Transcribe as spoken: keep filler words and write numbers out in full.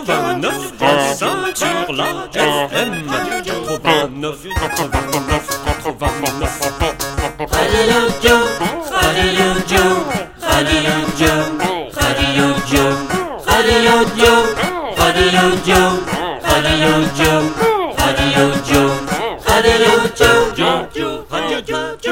quatre-vingt-neuf point cinq sur la F M. quatre-vingt-neuf, quatre-vingt-neuf, quatre-vingt-neuf. Radio Joe, Radio Joe, Radio Joe, Radio Joe, Radio Joe, Radio Joe, Radio Joe, Radio Joe, Radio Joe, Radio Joe, Radio Joe.